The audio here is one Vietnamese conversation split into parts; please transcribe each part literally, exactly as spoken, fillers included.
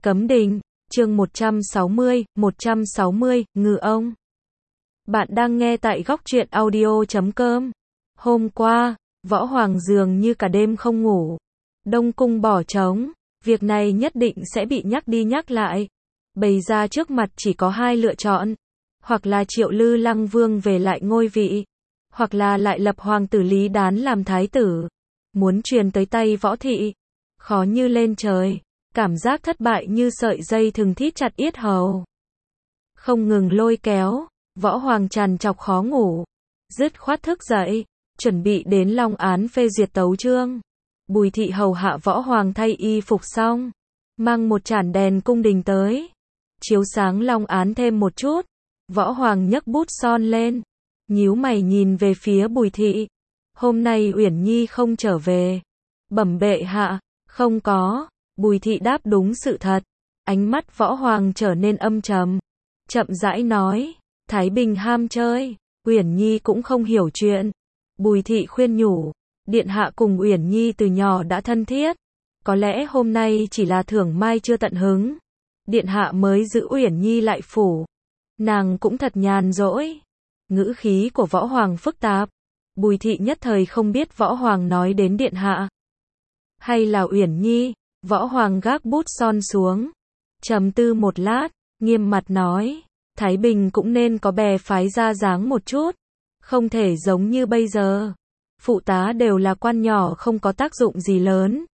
Cấm đình, chương một trăm sáu mươi, một trăm sáu mươi, Ngư ông. Bạn đang nghe tại góc truyện audio chấm com. Hôm qua, Võ Hoàng dường như cả đêm không ngủ. Đông cung bỏ trống, việc này nhất định sẽ bị nhắc đi nhắc lại. Bày ra trước mặt chỉ có hai lựa chọn. Hoặc là Triệu Lư Lăng Vương về lại ngôi vị. Hoặc là lại lập hoàng tử Lý Đán làm thái tử. Muốn truyền tới tay Võ Thị. Khó như lên trời. Cảm giác thất bại như sợi dây thừng thít chặt yết hầu. Không ngừng lôi kéo, Võ Hoàng trằn trọc khó ngủ. Dứt khoát thức dậy, chuẩn bị đến long án phê duyệt tấu chương. Bùi Thị hầu hạ Võ Hoàng thay y phục xong, mang một chản đèn cung đình tới. Chiếu sáng long án thêm một chút. Võ Hoàng nhấc bút son lên, nhíu mày nhìn về phía Bùi Thị. Hôm nay Uyển Nhi không trở về. Bẩm bệ hạ, không có. Bùi Thị đáp đúng sự thật. Ánh mắt Võ Hoàng trở nên âm trầm. Chậm rãi nói, Thái Bình ham chơi, Uyển Nhi cũng không hiểu chuyện. Bùi Thị khuyên nhủ, điện hạ cùng Uyển Nhi từ nhỏ đã thân thiết. Có lẽ hôm nay chỉ là thưởng mai chưa tận hứng. Điện hạ mới giữ Uyển Nhi lại phủ. Nàng cũng thật nhàn rỗi. Ngữ khí của Võ Hoàng phức tạp. Bùi Thị nhất thời không biết Võ Hoàng nói đến điện hạ hay là Uyển Nhi. Võ Hoàng gác bút son xuống, trầm tư một lát, nghiêm mặt nói, Thái Bình cũng nên có bè phái ra dáng một chút, không thể giống như bây giờ. Phụ tá đều là quan nhỏ không có tác dụng gì lớn.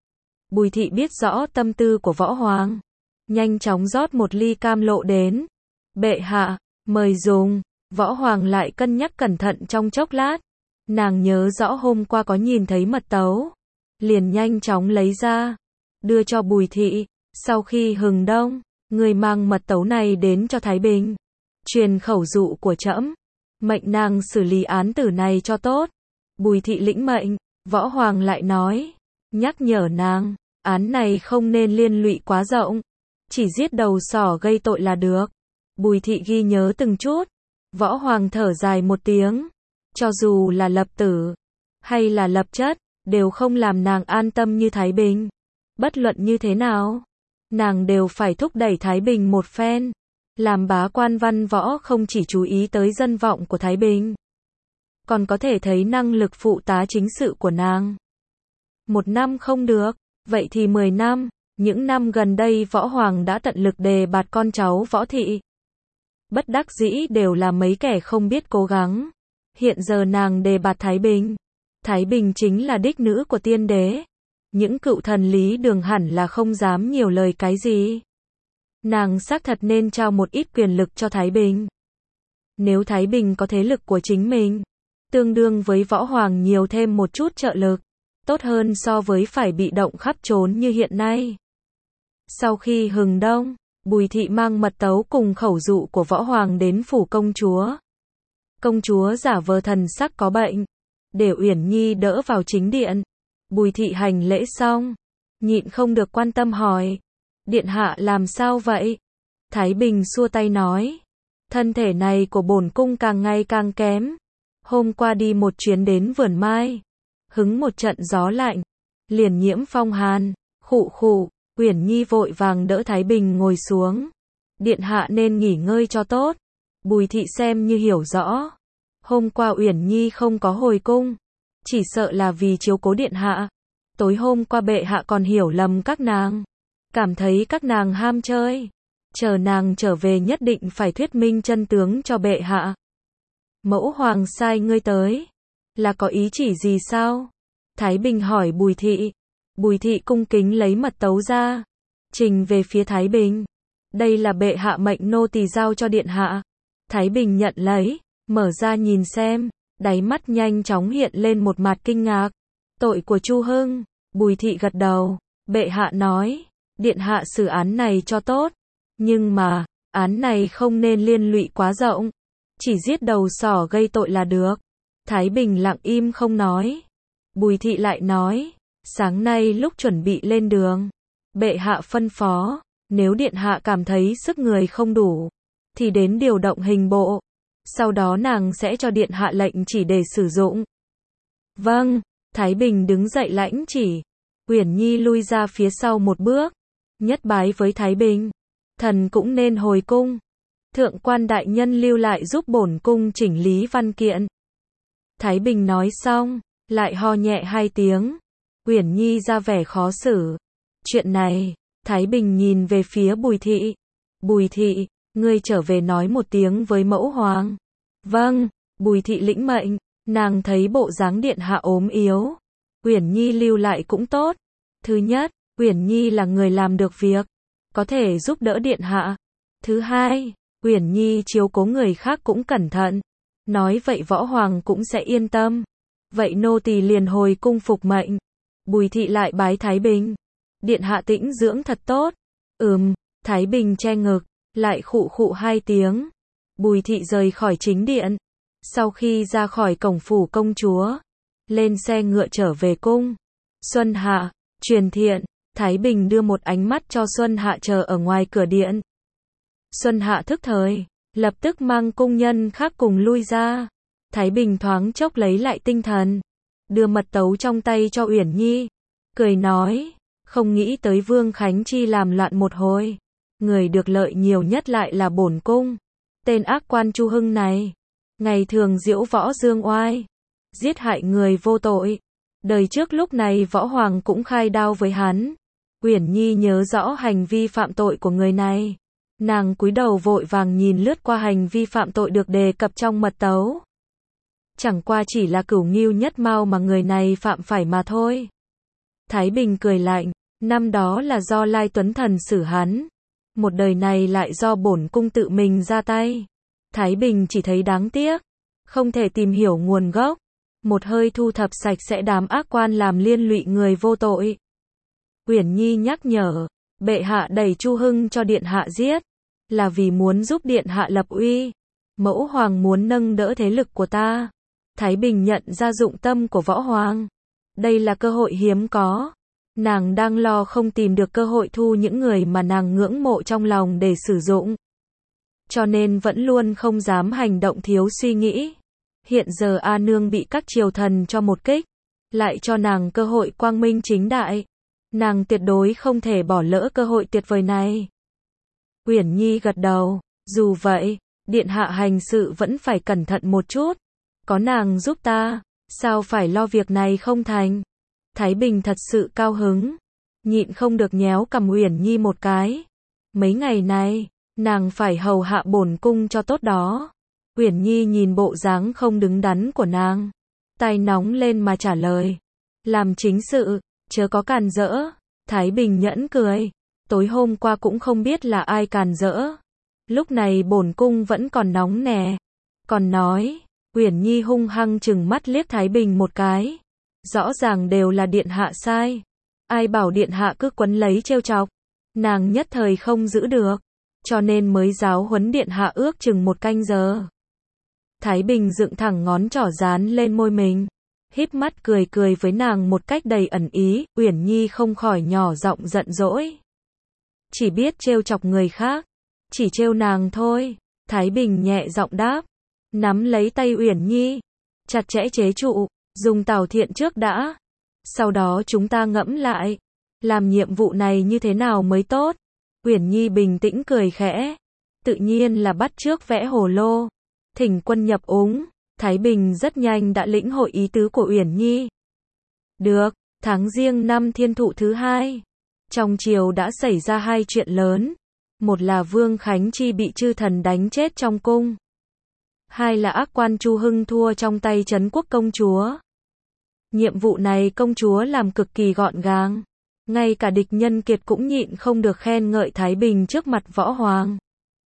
Bùi Thị biết rõ tâm tư của Võ Hoàng, nhanh chóng rót một ly cam lộ đến. Bệ hạ, mời dùng. Võ Hoàng lại cân nhắc cẩn thận trong chốc lát. Nàng nhớ rõ hôm qua có nhìn thấy mật tấu, liền nhanh chóng lấy ra, đưa cho Bùi Thị. Sau khi hừng đông, người mang mật tấu này đến cho Thái Bình, truyền khẩu dụ của trẫm, mệnh nàng xử lý án tử này cho tốt. Bùi Thị lĩnh mệnh. Võ Hoàng lại nói, nhắc nhở nàng, án này không nên liên lụy quá rộng, chỉ giết đầu sỏ gây tội là được. Bùi Thị ghi nhớ từng chút. Võ Hoàng thở dài một tiếng, cho dù là lập tử hay là lập chất, đều không làm nàng an tâm như Thái Bình. Bất luận như thế nào, nàng đều phải thúc đẩy Thái Bình một phen. Làm bá quan văn võ không chỉ chú ý tới dân vọng của Thái Bình, còn có thể thấy năng lực phụ tá chính sự của nàng. Một năm không được, vậy thì mười năm. Những năm gần đây Võ Hoàng đã tận lực đề bạt con cháu Võ Thị. Bất đắc dĩ đều là mấy kẻ không biết cố gắng. Hiện giờ nàng đề bạt Thái Bình. Thái Bình chính là đích nữ của tiên đế. Những cựu thần Lý Đường hẳn là không dám nhiều lời cái gì. Nàng xác thật nên trao một ít quyền lực cho Thái Bình. Nếu Thái Bình có thế lực của chính mình, tương đương với Võ Hoàng nhiều thêm một chút trợ lực, tốt hơn so với phải bị động khắp trốn như hiện nay. Sau khi hừng đông, Bùi Thị mang mật tấu cùng khẩu dụ của Võ Hoàng đến phủ công chúa. Công chúa giả vờ thần sắc có bệnh, để Uyển Nhi đỡ vào chính điện. Bùi Thị hành lễ xong, nhịn không được quan tâm hỏi, điện hạ làm sao vậy? Thái Bình xua tay nói, thân thể này của bổn cung càng ngày càng kém. Hôm qua đi một chuyến đến vườn mai, hứng một trận gió lạnh, liền nhiễm phong hàn, khụ khụ. Uyển Nhi vội vàng đỡ Thái Bình ngồi xuống. Điện hạ nên nghỉ ngơi cho tốt. Bùi Thị xem như hiểu rõ. Hôm qua Uyển Nhi không có hồi cung, chỉ sợ là vì chiếu cố điện hạ. Tối hôm qua bệ hạ còn hiểu lầm các nàng, cảm thấy các nàng ham chơi. Chờ nàng trở về nhất định phải thuyết minh chân tướng cho bệ hạ. Mẫu hoàng sai ngươi tới, là có ý chỉ gì sao? Thái Bình hỏi Bùi Thị. Bùi Thị cung kính lấy mật tấu ra, trình về phía Thái Bình. Đây là bệ hạ mệnh nô tỳ giao cho điện hạ. Thái Bình nhận lấy, mở ra nhìn xem, đáy mắt nhanh chóng hiện lên một mặt kinh ngạc. Tội của Chu Hưng. Bùi Thị gật đầu. Bệ hạ nói, điện hạ xử án này cho tốt, nhưng mà, án này không nên liên lụy quá rộng, chỉ giết đầu sỏ gây tội là được. Thái Bình lặng im không nói. Bùi Thị lại nói, sáng nay lúc chuẩn bị lên đường, bệ hạ phân phó, nếu điện hạ cảm thấy sức người không đủ, thì đến điều động hình bộ. Sau đó nàng sẽ cho điện hạ lệnh chỉ để sử dụng. Vâng. Thái Bình đứng dậy lãnh chỉ. Uyển Nhi lui ra phía sau một bước, nhất bái với Thái Bình. Thần cũng nên hồi cung. Thượng quan đại nhân lưu lại giúp bổn cung chỉnh lý văn kiện. Thái Bình nói xong, lại ho nhẹ hai tiếng. Uyển Nhi ra vẻ khó xử. Chuyện này, Thái Bình nhìn về phía Bùi Thị. Bùi Thị, ngươi trở về nói một tiếng với mẫu hoàng. Vâng, Bùi Thị lĩnh mệnh, nàng thấy bộ dáng điện hạ ốm yếu. Uyển Nhi lưu lại cũng tốt. Thứ nhất, Uyển Nhi là người làm được việc, có thể giúp đỡ điện hạ. Thứ hai, Uyển Nhi chiếu cố người khác cũng cẩn thận. Nói vậy võ hoàng cũng sẽ yên tâm. Vậy nô tỳ liền hồi cung phục mệnh. Bùi Thị lại bái Thái Bình. Điện hạ tĩnh dưỡng thật tốt. Ừm, Thái Bình che ngực, lại khụ khụ hai tiếng. Bùi Thị rời khỏi chính điện. Sau khi ra khỏi cổng phủ công chúa, lên xe ngựa trở về cung. Xuân Hạ, Truyền Thiện, Thái Bình đưa một ánh mắt cho Xuân Hạ chờ ở ngoài cửa điện. Xuân Hạ thức thời, lập tức mang cung nhân khác cùng lui ra. Thái Bình thoáng chốc lấy lại tinh thần, đưa mật tấu trong tay cho Uyển Nhi, cười nói, không nghĩ tới Vương Khánh Chi làm loạn một hồi, người được lợi nhiều nhất lại là bổn cung. Tên ác quan Chu Hưng này, ngày thường diễu võ dương oai, giết hại người vô tội. Đời trước lúc này võ hoàng cũng khai đao với hắn. Uyển Nhi nhớ rõ hành vi phạm tội của người này. Nàng cúi đầu vội vàng nhìn lướt qua hành vi phạm tội được đề cập trong mật tấu. Chẳng qua chỉ là cửu ngưu nhất mao mà người này phạm phải mà thôi. Thái Bình cười lạnh, năm đó là do Lai Tuấn Thần xử hắn. Một đời này lại do bổn cung tự mình ra tay. Thái Bình chỉ thấy đáng tiếc, không thể tìm hiểu nguồn gốc. Một hơi thu thập sạch sẽ đám ác quan làm liên lụy người vô tội. Uyển Nhi nhắc nhở, bệ hạ đẩy Chu Hưng cho điện hạ giết, là vì muốn giúp điện hạ lập uy. Mẫu hoàng muốn nâng đỡ thế lực của ta. Thái Bình nhận ra dụng tâm của võ hoàng. Đây là cơ hội hiếm có. Nàng đang lo không tìm được cơ hội thu những người mà nàng ngưỡng mộ trong lòng để sử dụng. Cho nên vẫn luôn không dám hành động thiếu suy nghĩ. Hiện giờ A Nương bị các triều thần cho một kích, lại cho nàng cơ hội quang minh chính đại. Nàng tuyệt đối không thể bỏ lỡ cơ hội tuyệt vời này. Uyển Nhi gật đầu, dù vậy, điện hạ hành sự vẫn phải cẩn thận một chút. Có nàng giúp ta, sao phải lo việc này không thành. Thái Bình thật sự cao hứng, nhịn không được nhéo cằm Uyển Nhi một cái. Mấy ngày này, nàng phải hầu hạ bổn cung cho tốt đó. Uyển Nhi nhìn bộ dáng không đứng đắn của nàng, tai nóng lên mà trả lời. Làm chính sự, chớ có càn rỡ. Thái Bình nhẫn cười. Tối hôm qua cũng không biết là ai càn rỡ. Lúc này bổn cung vẫn còn nóng nè. Còn nói, Uyển Nhi hung hăng chừng mắt liếc Thái Bình một cái. Rõ ràng đều là điện hạ sai. Ai bảo điện hạ cứ quấn lấy trêu chọc. Nàng nhất thời không giữ được, cho nên mới giáo huấn điện hạ ước chừng một canh giờ. Thái Bình dựng thẳng ngón trỏ dán lên môi mình, híp mắt cười cười với nàng một cách đầy ẩn ý. Uyển Nhi không khỏi nhỏ giọng giận dỗi. Chỉ biết trêu chọc người khác, chỉ trêu nàng thôi. Thái Bình nhẹ giọng đáp, nắm lấy tay Uyển Nhi, chặt chẽ chế trụ, dùng Tào Thiện trước đã. Sau đó chúng ta ngẫm lại, làm nhiệm vụ này như thế nào mới tốt. Uyển Nhi bình tĩnh cười khẽ, tự nhiên là bắt chước vẽ hồ lô, thỉnh quân nhập úng. Thái Bình rất nhanh đã lĩnh hội ý tứ của Uyển Nhi. Được, tháng Giêng năm Thiên Thụ thứ hai, trong triều đã xảy ra hai chuyện lớn. Một là Vương Khánh Chi bị chư thần đánh chết trong cung. Hai là ác quan Chu Hưng thua trong tay Trấn Quốc công chúa. Nhiệm vụ này công chúa làm cực kỳ gọn gàng. Ngay cả địch nhân kiệt cũng nhịn không được khen ngợi Thái Bình trước mặt võ hoàng.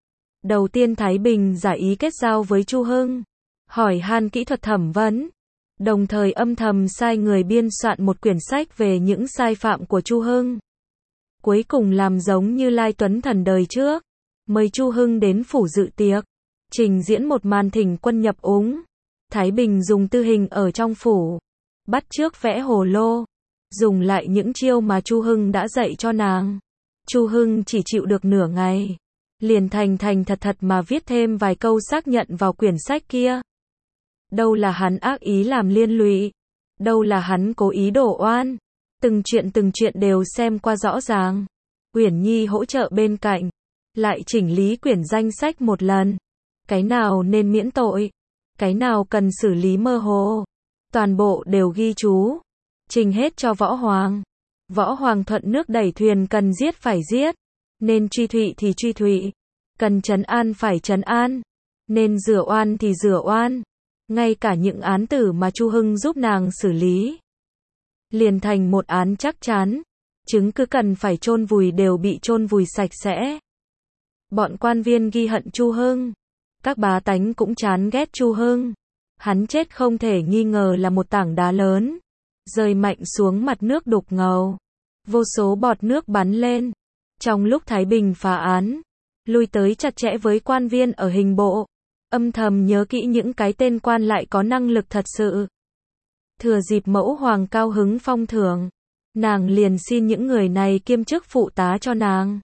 Đầu tiên Thái Bình giả ý kết giao với Chu Hưng, hỏi han kỹ thuật thẩm vấn, đồng thời âm thầm sai người biên soạn một quyển sách về những sai phạm của Chu Hưng. Cuối cùng làm giống như Lai Tuấn Thần đời trước, mời Chu Hưng đến phủ dự tiệc, trình diễn một màn thỉnh quân nhập úng. Thái Bình dùng tư hình ở trong phủ, bắt chước vẽ hồ lô, dùng lại những chiêu mà Chu Hưng đã dạy cho nàng. Chu Hưng chỉ chịu được nửa ngày, liền thành thành thật thật mà viết thêm vài câu xác nhận vào quyển sách kia. Đâu là hắn ác ý làm liên lụy, đâu là hắn cố ý đổ oan, từng chuyện từng chuyện đều xem qua rõ ràng. Uyển Nhi hỗ trợ bên cạnh, lại chỉnh lý quyển danh sách một lần. Cái nào nên miễn tội, cái nào cần xử lý mơ hồ, toàn bộ đều ghi chú, trình hết cho Võ Hoàng. Võ Hoàng thuận nước đẩy thuyền, cần giết phải giết, nên truy thụy thì truy thụy, cần trấn an phải trấn an, nên rửa oan thì rửa oan. Ngay cả những án tử mà Chu Hưng giúp nàng xử lý, liền thành một án chắc chắn, chứng cứ cần phải chôn vùi đều bị chôn vùi sạch sẽ. Bọn quan viên ghi hận Chu Hưng, các bá tánh cũng chán ghét Chu Hưng. Hắn chết không thể nghi ngờ là một tảng đá lớn, rơi mạnh xuống mặt nước đục ngầu. Vô số bọt nước bắn lên. Trong lúc Thái Bình phá án, lui tới chặt chẽ với quan viên ở hình bộ, âm thầm nhớ kỹ những cái tên quan lại có năng lực thật sự. Thừa dịp Mẫu Hoàng cao hứng phong thưởng, nàng liền xin những người này kiêm chức phụ tá cho nàng.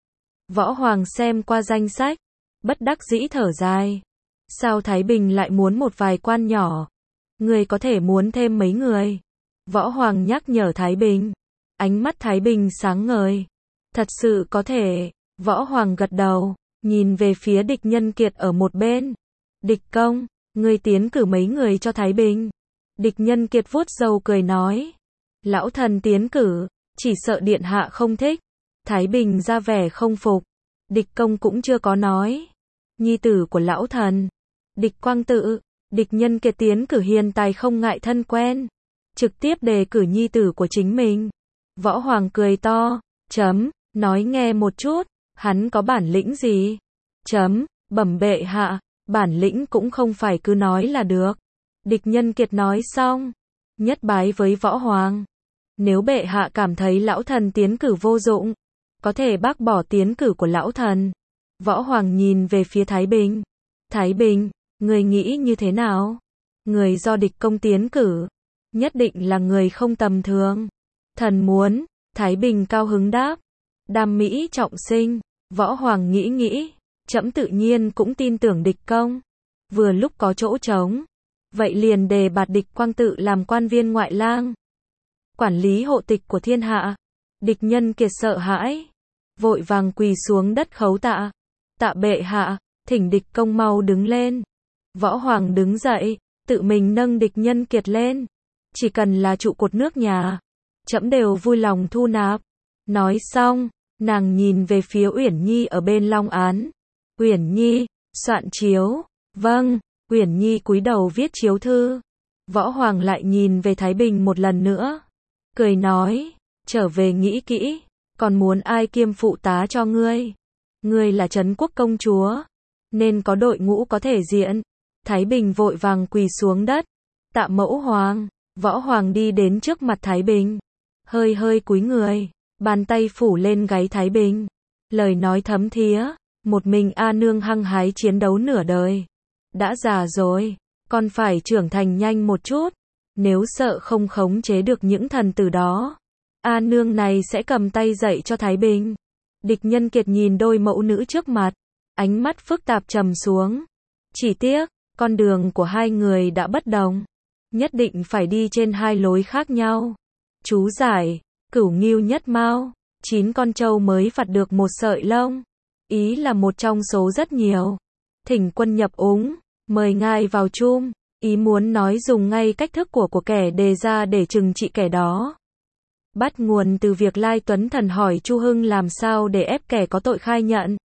Võ Hoàng xem qua danh sách, bất đắc dĩ thở dài. Sao Thái Bình lại muốn một vài quan nhỏ? Người có thể muốn thêm mấy người? Võ Hoàng nhắc nhở Thái Bình. Ánh mắt Thái Bình sáng ngời. Thật sự có thể. Võ Hoàng gật đầu, nhìn về phía Địch Nhân Kiệt ở một bên. Địch công, ngươi tiến cử mấy người cho Thái Bình. Địch Nhân Kiệt vuốt râu cười nói. Lão thần tiến cử, chỉ sợ điện hạ không thích. Thái Bình ra vẻ không phục. Địch công cũng chưa có nói. Nhi tử của lão thần, Địch Quang Tự. Địch Nhân Kiệt tiến cử hiền tài không ngại thân quen, trực tiếp đề cử nhi tử của chính mình. Võ Hoàng cười to, chấm, nói nghe một chút, hắn có bản lĩnh gì? Chấm, bẩm bệ hạ, bản lĩnh cũng không phải cứ nói là được. Địch Nhân Kiệt nói xong, nhất bái với Võ Hoàng. Nếu bệ hạ cảm thấy lão thần tiến cử vô dụng, có thể bác bỏ tiến cử của lão thần. Võ Hoàng nhìn về phía Thái Bình. Thái Bình, người nghĩ như thế nào? Người do địch công tiến cử, nhất định là người không tầm thường. Thần muốn, Thái Bình cao hứng đáp. Đam mỹ trọng sinh. Võ Hoàng nghĩ nghĩ, trẫm tự nhiên cũng tin tưởng địch công. Vừa lúc có chỗ trống, vậy liền đề bạt Địch Quang Tự làm quan viên ngoại lang, quản lý hộ tịch của thiên hạ. Địch Nhân Kiệt sợ hãi, vội vàng quỳ xuống đất khấu tạ. Tạ bệ hạ, thỉnh địch công mau đứng lên. Võ Hoàng đứng dậy, tự mình nâng Địch Nhân Kiệt lên. Chỉ cần là trụ cột nước nhà, trẫm đều vui lòng thu nạp. Nói xong, nàng nhìn về phía Uyển Nhi ở bên long án. Uyển Nhi, soạn chiếu. Vâng. Uyển Nhi cúi đầu viết chiếu thư. Võ Hoàng lại nhìn về Thái Bình một lần nữa, cười nói, trở về nghĩ kỹ, còn muốn ai kiêm phụ tá cho ngươi? Ngươi là Trấn Quốc công chúa, nên có đội ngũ có thể diện. Thái Bình vội vàng quỳ xuống đất, tạ Mẫu Hoàng. Võ Hoàng đi đến trước mặt Thái Bình, hơi hơi cúi người, bàn tay phủ lên gáy Thái Bình, lời nói thấm thía, một mình A Nương hăng hái chiến đấu nửa đời, đã già rồi, còn phải trưởng thành nhanh một chút, nếu sợ không khống chế được những thần tử đó, A Nương này sẽ cầm tay dạy cho Thái Bình. Địch Nhân Kiệt nhìn đôi mẫu nữ trước mặt, ánh mắt phức tạp trầm xuống. Chỉ tiếc, con đường của hai người đã bất đồng, nhất định phải đi trên hai lối khác nhau. Chú giải, Cửu Ngưu Nhất Mao, chín con trâu mới vặt được một sợi lông. Ý là một trong số rất nhiều. Thỉnh quân nhập úng, mời ngài vào chum. Ý muốn nói dùng ngay cách thức của của kẻ đề ra để trừng trị kẻ đó. Bắt nguồn từ việc Lai Tuấn Thần hỏi Chu Hưng làm sao để ép kẻ có tội khai nhận.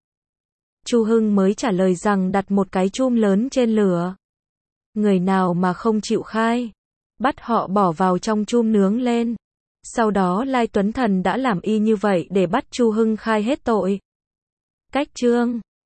Chu Hưng mới trả lời rằng đặt một cái chum lớn trên lửa. Người nào mà không chịu khai, bắt họ bỏ vào trong chum nướng lên. Sau đó Lai Tuấn Thần đã làm y như vậy để bắt Chu Hưng khai hết tội. Cách chương